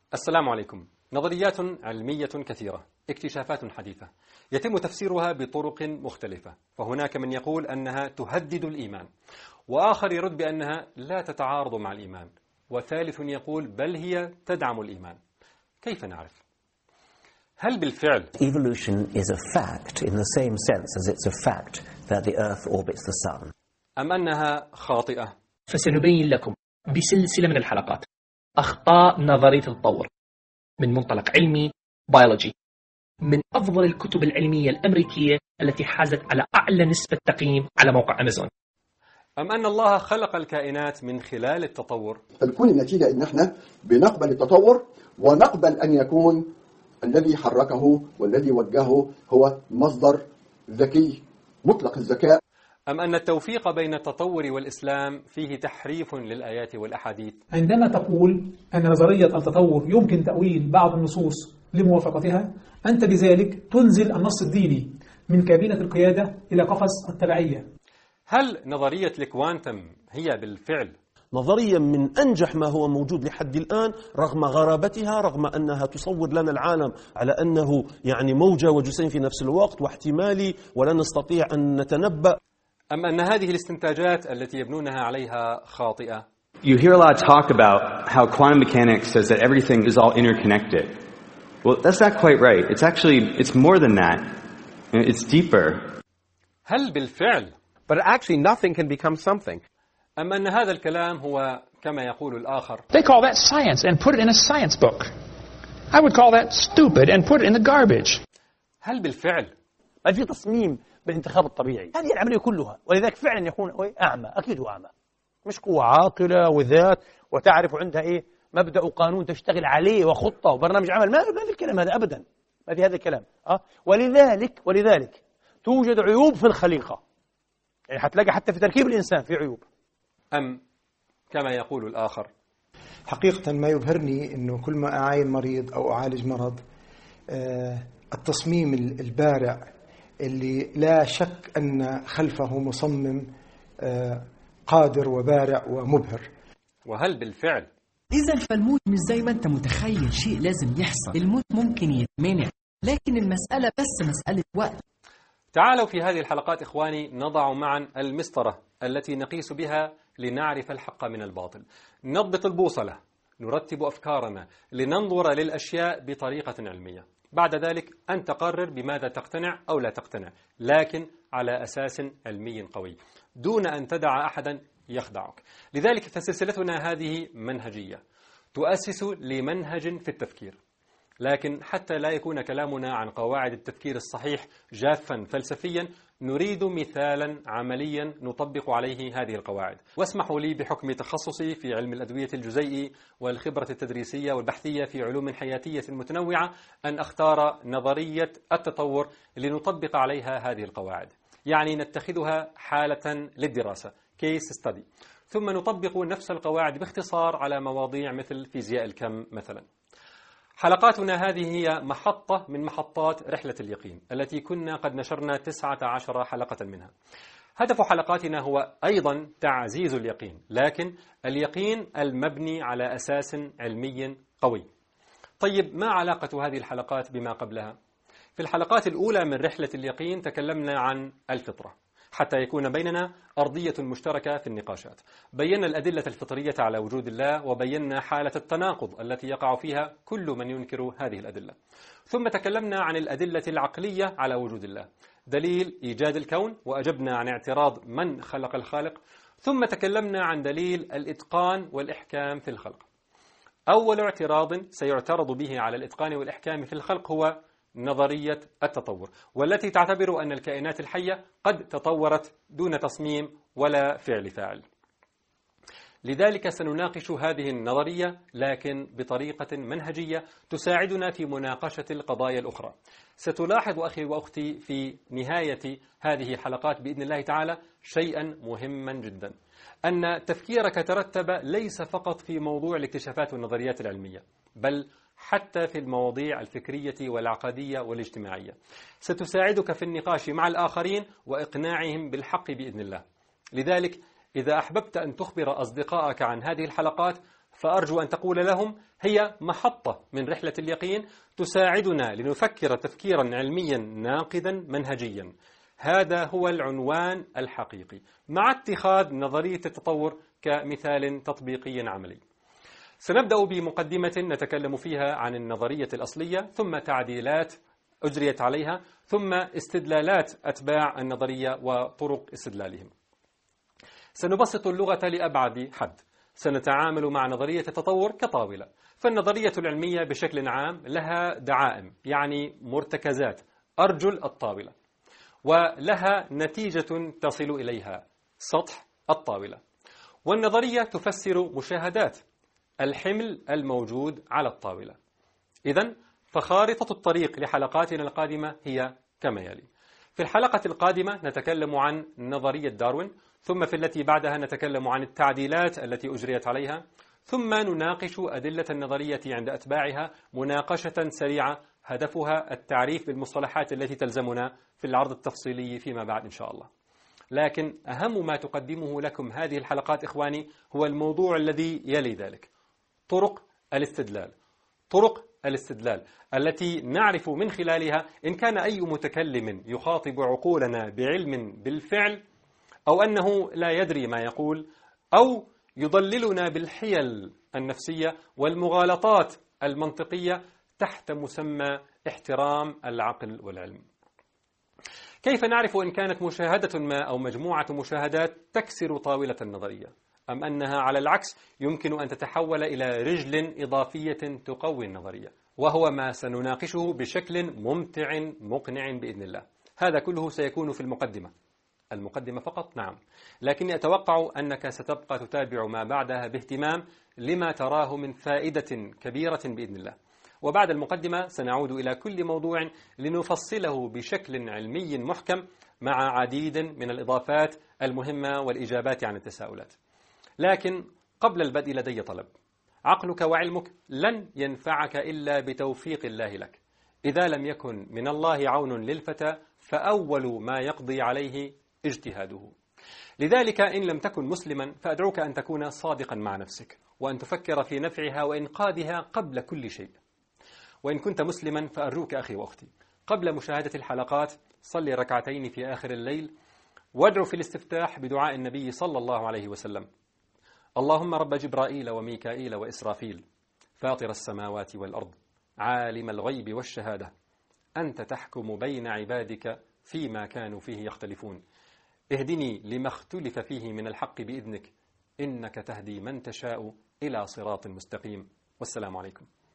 السلام عليكم. نظريات علمية كثيرة، اكتشافات حديثة يتم تفسيرها بطرق مختلفة، فهناك من يقول أنها تهدد الإيمان، وآخر يرد بأنها لا تتعارض مع الإيمان، وثالث يقول بل هي تدعم الإيمان. كيف نعرف؟ هل بالفعل Evolution is a fact in the same sense as it's a fact that the Earth orbits the Sun? أم أنها خاطئة؟ فسنبين لكم بسلسلة من الحلقات أخطاء نظرية التطور من منطلق علمي بيولوجي، من أفضل الكتب العلمية الأمريكية التي حازت على أعلى نسبة تقييم على موقع أمازون. أم أن الله خلق الكائنات من خلال التطور؟ فتكون النتيجة إن احنا بنقبل التطور ونقبل أن يكون الذي حركه والذي وجهه هو مصدر ذكي مطلق الذكاء. أم أن التوفيق بين التطور والإسلام فيه تحريف للآيات والأحاديث؟ عندما تقول أن نظرية التطور يمكن تأويل بعض النصوص لموافقتها، أنت بذلك تنزل النص الديني من كابينة القيادة إلى قفص التبعية. هل نظرية الكوانتم هي بالفعل نظريا من أنجح ما هو موجود لحد الآن، رغم غرابتها، رغم أنها تصور لنا العالم على أنه موجة وجسيم في نفس الوقت واحتمالي ولا نستطيع أن نتنبأ؟ أم أن هذه الاستنتاجات التي يبنونها عليها خاطئة؟ You hear a lot of talk about how quantum mechanics says that everything is all interconnected. Well, that's not quite right. It's more than that. It's deeper. هل بالفعل But actually nothing can become something. أم أن هذا الكلام هو كما يقول الآخر They call that science and put it in a science book. I would call that stupid and put it in the garbage. هل بالفعل ما في تصميم بالانتخاب الطبيعي؟ هذه العملية كلها، ولذلك فعلا يكون أعمى، أكيد هو أعمى، مش قوة عاقلة وذات وتعرف عندها مبدأ وقانون تشتغل عليه وخطة وبرنامج عمل. ما في الكلام هذا أبدا، ما في هذا الكلام. ولذلك توجد عيوب في الخليقة، حتلاقي حتى في تركيب الإنسان في عيوب. أم كما يقول الآخر حقيقة ما يبهرني أنه كل ما أعاين مريض أو أعالج مرض، التصميم البارع اللي لا شك أن خلفه مصمم قادر وبارع ومبهر. وهل بالفعل إذا فالموت مش زي ما أنت متخيل شيء لازم يحصل، الموت ممكن يتمنع، لكن المسألة بس مسألة وقت. تعالوا في هذه الحلقات إخواني نضع معا المسطرة التي نقيس بها لنعرف الحق من الباطل، نضبط البوصلة، نرتب أفكارنا لننظر للأشياء بطريقة علمية. بعد ذلك أن تقرر بماذا تقتنع أو لا تقتنع، لكن على أساس علمي قوي دون أن تدع أحدا يخدعك. لذلك فسلسلتنا هذه منهجية تؤسس لمنهج في التفكير، لكن حتى لا يكون كلامنا عن قواعد التفكير الصحيح جافا فلسفيا، نريد مثالا عمليا نطبق عليه هذه القواعد. واسمحوا لي بحكم تخصصي في علم الأدوية الجزيئي والخبرة التدريسية والبحثية في علوم حياتية متنوعة أن أختار نظرية التطور لنطبق عليها هذه القواعد، يعني نتخذها حالة للدراسة case study، ثم نطبق نفس القواعد باختصار على مواضيع مثل فيزياء الكم مثلا. حلقاتنا هذه هي محطة من محطات رحلة اليقين التي كنا قد نشرنا 19 حلقة منها. هدف حلقاتنا هو أيضا تعزيز اليقين، لكن اليقين المبني على أساس علمي قوي. طيب ما علاقة هذه الحلقات بما قبلها؟ في الحلقات الأولى من رحلة اليقين تكلمنا عن الفطرة حتى يكون بيننا أرضية مشتركة في النقاشات. بينا الأدلة الفطرية على وجود الله، وبينا حالة التناقض التي يقع فيها كل من ينكر هذه الأدلة. ثم تكلمنا عن الأدلة العقلية على وجود الله، دليل إيجاد الكون، وأجبنا عن اعتراض من خلق الخالق. ثم تكلمنا عن دليل الإتقان والإحكام في الخلق. أول اعتراض سيعترض به على الإتقان والإحكام في الخلق هو نظرية التطور، والتي تعتبر أن الكائنات الحية قد تطورت دون تصميم ولا فعل فاعل. لذلك سنناقش هذه النظرية، لكن بطريقة منهجية تساعدنا في مناقشة القضايا الأخرى. ستلاحظ أخي وأختي في نهاية هذه الحلقات بإذن الله تعالى شيئا مهما جدا، أن تفكيرك ترتب ليس فقط في موضوع الاكتشافات والنظريات العلمية، بل حتى في المواضيع الفكرية والعقدية والاجتماعية. ستساعدك في النقاش مع الآخرين وإقناعهم بالحق بإذن الله. لذلك إذا أحببت أن تخبر أصدقائك عن هذه الحلقات فأرجو أن تقول لهم هي محطة من رحلة اليقين تساعدنا لنفكر تفكيرا علميا ناقدا منهجيا. هذا هو العنوان الحقيقي، مع اتخاذ نظرية التطور كمثال تطبيقي عملي. سنبدأ بمقدمة نتكلم فيها عن النظرية الأصلية، ثم تعديلات أجريت عليها، ثم استدلالات أتباع النظرية وطرق استدلالهم. سنبسط اللغة لأبعد حد. سنتعامل مع نظرية التطور كطاولة. فالنظرية العلمية بشكل عام لها دعائم، يعني مرتكزات، أرجل الطاولة، ولها نتيجة تصل إليها، سطح الطاولة. والنظرية تفسر مشاهدات، الحمل الموجود على الطاولة. إذن فخارطة الطريق لحلقاتنا القادمة هي كما يلي. في الحلقة القادمة نتكلم عن نظرية داروين، ثم في التي بعدها نتكلم عن التعديلات التي أجريت عليها، ثم نناقش أدلة النظرية عند أتباعها مناقشة سريعة هدفها التعريف بالمصطلحات التي تلزمنا في العرض التفصيلي فيما بعد إن شاء الله. لكن أهم ما تقدمه لكم هذه الحلقات إخواني هو الموضوع الذي يلي ذلك: طرق الاستدلال. طرق الاستدلال التي نعرف من خلالها إن كان أي متكلم يخاطب عقولنا بعلم بالفعل، أو أنه لا يدري ما يقول، أو يضللنا بالحيل النفسية والمغالطات المنطقية تحت مسمى احترام العقل والعلم. كيف نعرف إن كانت مشاهدة ما أو مجموعة مشاهدات تكسر طاولة النظرية، أم أنها على العكس يمكن أن تتحول إلى رجل إضافية تقوي النظرية؟ وهو ما سنناقشه بشكل ممتع مقنع بإذن الله. هذا كله سيكون في المقدمة فقط، نعم، لكني أتوقع أنك ستبقى تتابع ما بعدها باهتمام لما تراه من فائدة كبيرة بإذن الله. وبعد المقدمة سنعود إلى كل موضوع لنفصله بشكل علمي محكم مع عديد من الإضافات المهمة والإجابات عن التساؤلات. لكن قبل البدء لدي طلب: عقلك وعلمك لن ينفعك إلا بتوفيق الله لك. إذا لم يكن من الله عون للفتى فأول ما يقضي عليه اجتهاده. لذلك إن لم تكن مسلما فأدعوك أن تكون صادقا مع نفسك، وأن تفكر في نفعها وإنقاذها قبل كل شيء. وإن كنت مسلما فأرجوك أخي وأختي، قبل مشاهدة الحلقات صلي ركعتين في آخر الليل، وادعو في الاستفتاح بدعاء النبي صلى الله عليه وسلم: اللهم رب جبرائيل وميكائيل وإسرافيل، فاطر السماوات والأرض، عالم الغيب والشهادة، أنت تحكم بين عبادك فيما كانوا فيه يختلفون، اهدني لما اختلف فيه من الحق بإذنك، إنك تهدي من تشاء إلى صراط مستقيم. والسلام عليكم.